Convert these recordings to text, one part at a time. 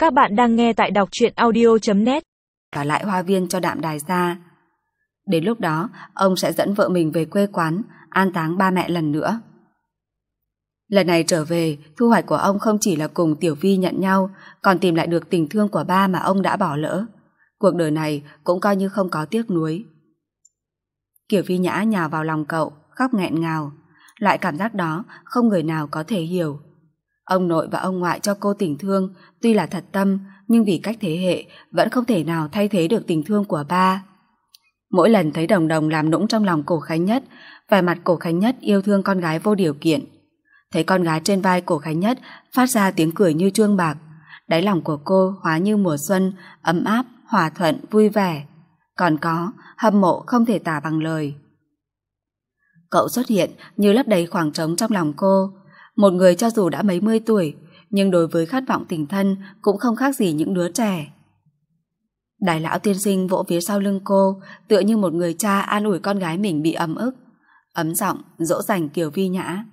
Các bạn đang nghe tại đọc truyện audio.net. Trả lại hoa viên cho Đạm Đài gia. Đến lúc đó, ông sẽ dẫn vợ mình về quê quán, an táng ba mẹ lần nữa. Lần này trở về, thu hoạch của ông không chỉ là cùng Tiểu Vi nhận nhau, còn tìm lại được tình thương của ba mà ông đã bỏ lỡ. Cuộc đời này cũng coi như không có tiếc nuối. Kiều Vi Nhã nhào vào lòng cậu, khóc nghẹn ngào. Loại cảm giác đó không người nào có thể hiểu. Ông nội và ông ngoại cho cô tình thương tuy là thật tâm, nhưng vì cách thế hệ vẫn không thể nào thay thế được tình thương của ba. Mỗi lần thấy Đồng Đồng làm nũng trong lòng Cổ Khánh Nhất, vẻ mặt Cổ Khánh Nhất yêu thương con gái vô điều kiện. Thấy con gái trên vai Cổ Khánh Nhất phát ra tiếng cười như chuông bạc, đáy lòng của cô hóa như mùa xuân, ấm áp, hòa thuận, vui vẻ. Còn có hâm mộ không thể tả bằng lời. Cậu xuất hiện như lấp đầy khoảng trống trong lòng cô. Một người cho dù đã mấy mươi tuổi, nhưng đối với khát vọng tình thân cũng không khác gì những đứa trẻ. Đại lão tiên sinh vỗ phía sau lưng cô, tựa như một người cha an ủi con gái mình bị ấm ức, ấm giọng dỗ dành Kiều Vi Nhã.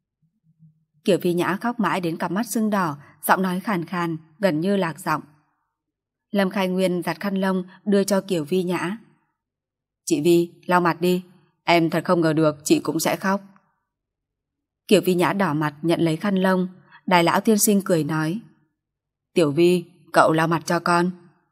Kiều Vi Nhã khóc mãi đến cặp mắt sưng đỏ, giọng nói khàn khàn, gần như lạc giọng. Lâm Khai Nguyên giặt khăn lông đưa cho Kiều Vi Nhã. Chị Vi, lau mặt đi, em thật không ngờ được chị cũng sẽ khóc. Kiều Vi Nhã đỏ mặt nhận lấy khăn lông. Đại lão tiên sinh cười nói, Tiểu Vi, cậu lau mặt cho con.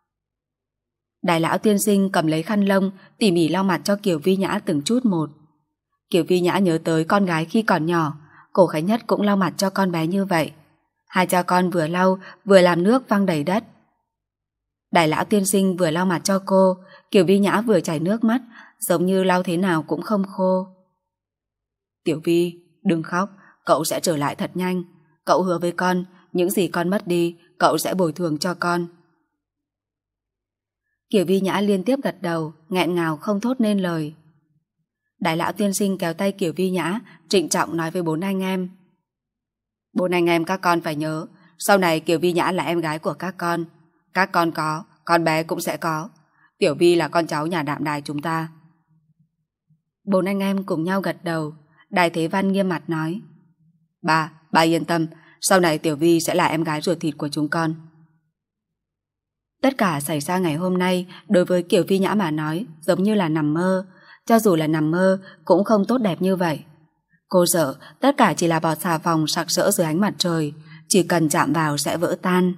Đại lão tiên sinh cầm lấy khăn lông, tỉ mỉ lau mặt cho Kiều Vi Nhã từng chút một. Kiều Vi Nhã nhớ tới con gái khi còn nhỏ, Cổ Khánh Nhất cũng lau mặt cho con bé như vậy. Hai cha con vừa lau vừa làm nước văng đầy đất. Đại lão tiên sinh vừa lau mặt cho cô, Kiều Vi Nhã vừa chảy nước mắt, giống như lau thế nào cũng không khô. Tiểu Vi, đừng khóc, cậu sẽ trở lại thật nhanh. Cậu hứa với con, những gì con mất đi, cậu sẽ bồi thường cho con. Kiều Vi Nhã liên tiếp gật đầu, nghẹn ngào không thốt nên lời. Đại lão tiên sinh kéo tay Kiều Vi Nhã, trịnh trọng nói với bốn anh em. Bốn anh em các con phải nhớ, sau này Kiều Vi Nhã là em gái của các con. Các con có, con bé cũng sẽ có. Tiểu Vi là con cháu nhà Đạm Đài chúng ta. Bốn anh em cùng nhau gật đầu. Đài Thế Văn nghiêm mặt nói, Ba yên tâm, sau này Tiểu Vi sẽ là em gái ruột thịt của chúng con. Tất cả xảy ra ngày hôm nay đối với Kiều Vi Nhã mà nói giống như là nằm mơ. Cho dù là nằm mơ cũng không tốt đẹp như vậy. Cô sợ tất cả chỉ là bọt xà phòng sặc sỡ dưới ánh mặt trời, chỉ cần chạm vào sẽ vỡ tan.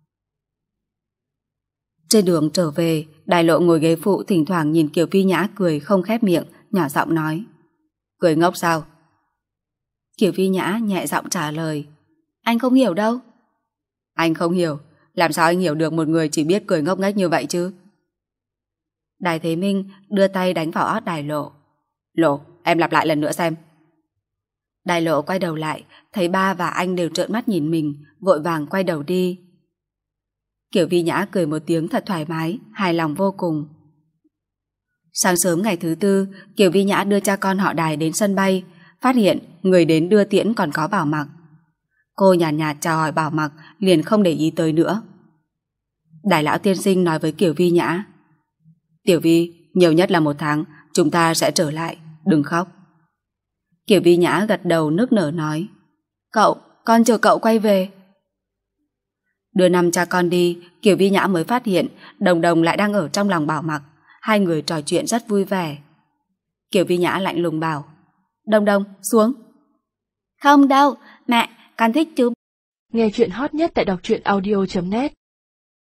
Trên đường trở về, Đại Lộ ngồi ghế phụ thỉnh thoảng nhìn Kiều Vi Nhã cười không khép miệng, nhỏ giọng nói, cười ngốc sao? Kiều Vi Nhã nhẹ giọng trả lời, anh không hiểu đâu. Anh không hiểu? Làm sao anh hiểu được một người chỉ biết cười ngốc nghếch như vậy chứ? Đài Thế Minh đưa tay đánh vào ót Đại Lộ. Lộ, em lặp lại lần nữa xem. Đại Lộ quay đầu lại, thấy ba và anh đều trợn mắt nhìn mình, vội vàng quay đầu đi. Kiều Vi Nhã cười một tiếng thật thoải mái, hài lòng vô cùng. Sáng sớm ngày thứ tư, Kiều Vi Nhã đưa cha con họ Đài đến sân bay, phát hiện người đến đưa tiễn còn có Bảo Mặc. Cô nhàn nhạt chào hỏi Bảo Mặc, liền không để ý tới nữa. Đại lão tiên sinh nói với Kiều Vi Nhã, Tiểu Vi, nhiều nhất là 1 tháng, chúng ta sẽ trở lại, đừng khóc. Kiều Vi Nhã gật đầu nức nở nói, con chờ cậu quay về. Đưa 5 cha con đi, Kiều Vi Nhã mới phát hiện Đồng Đồng lại đang ở trong lòng Bảo Mặc. Hai người trò chuyện rất vui vẻ. Kiều Vi Nhã lạnh lùng bảo, Đồng Đồng, xuống. Không đâu, mẹ, con thích chú. Nghe chuyện hot nhất tại đọc truyện audio.net.